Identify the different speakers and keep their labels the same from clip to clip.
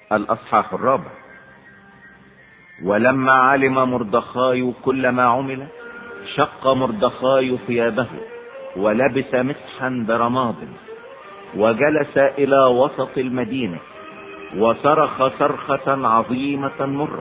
Speaker 1: الأصحاح 4. ولما علم مردخاي كل ما عمل، شق مردخاي ثيابه ولبس مسحا برماد، وجلس إلى وسط المدينة وصرخ صرخة عظيمة مرة،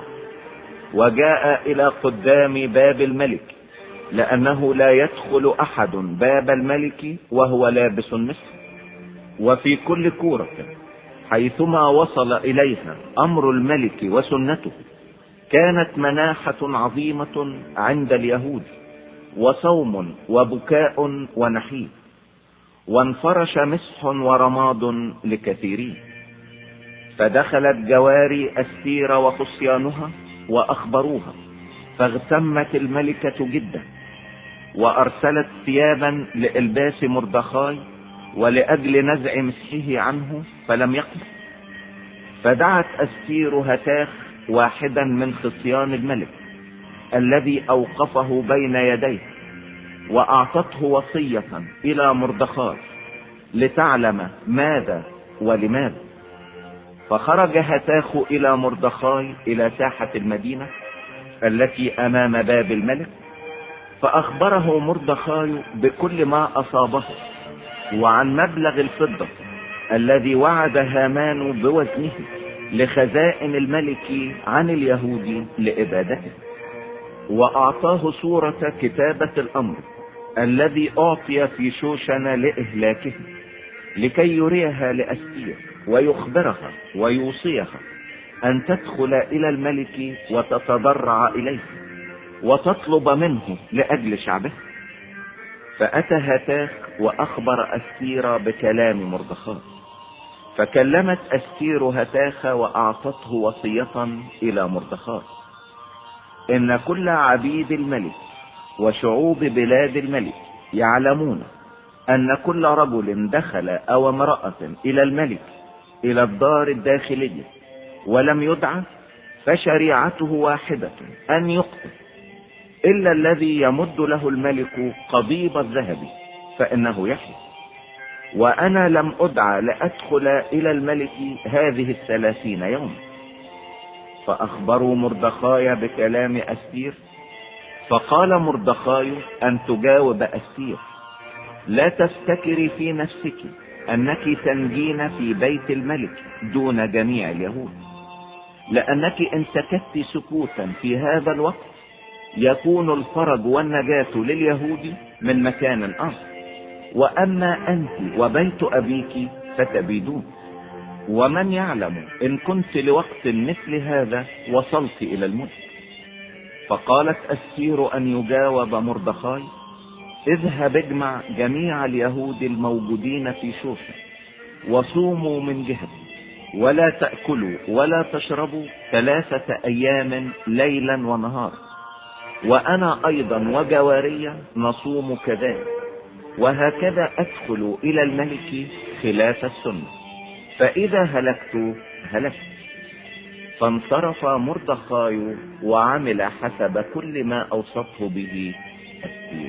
Speaker 1: وجاء إلى قدام باب الملك، لأنه لا يدخل أحد باب الملك وهو لابس المسح. وفي كل كورة حيثما وصل إليها أمر الملك وسنته كانت مناحة عظيمة عند اليهود، وصوم وبكاء ونحيب، وانفرش مسح ورماد لكثيرين. فدخلت جواري أستير وخصيانها وأخبروها، فاغتمت الملكة جدا، وأرسلت ثيابا لإلباس مردخاي ولأجل نزع مسحه عنه، فلم يقبل. فدعت أستير هتاخ واحدا من خصيان الملك الذي أوقفه بين يديه، وأعطته وصية إلى مردخاي لتعلم ماذا ولماذا. فخرج هتاخ إلى مردخاي إلى ساحة المدينة التي أمام باب الملك، فأخبره مردخاي بكل ما أصابه، وعن مبلغ الفضة الذي وعد هامان بوزنه لخزائن الملك عن اليهود لإبادته. وأعطاه صورة كتابة الأمر الذي أعطي في شوشن لإهلاكه، لكي يريها لأستير ويخبرها ويوصيها أن تدخل إلى الملك وتتضرع إليه وتطلب منه لأجل شعبه. فأتى هتاخ وأخبر أستير بكلام مردخاي، فكلمت أستير هتاخ وأعطته وصية إلى مردخاي: إن كل عبيد الملك وشعوب بلاد الملك يعلمون أن كل رجل دخل أو امرأة إلى الملك إلى الدار الداخلية ولم يدعى، فشريعته واحدة أن يقتل، إلا الذي يمد له الملك قضيب الذهب فإنه يحيى. وأنا لم أدعى لأدخل إلى الملك هذه 30 يوما. فأخبروا مردخاي بكلام أستير. فقال مردخاي أن تجاوب أستير: لا تفتكري في نفسك أنك تنجين في بيت الملك دون جميع اليهود، لأنك إن سكت سكوتا في هذا الوقت يكون الفرج والنجاة لليهود من مكان آخر، وأما أنت وبيت أبيك فتبيدون. ومن يعلم إن كنت لوقت مثل هذا وصلت إلى الملك. فقالت أستير أن يجاوب مردخاي: اذهب اجمع جميع اليهود الموجودين في شوشن، وصوموا من جهتي، ولا تأكلوا ولا تشربوا 3 أيام ليلا ونهارا، وأنا أيضا وجواري نصوم كذلك، وهكذا أدخل إلى الملك خلاف السنة، فإذا هلكت هلكت. فانصرف مردخاي وعمل حسب كل ما أوصته به أستير.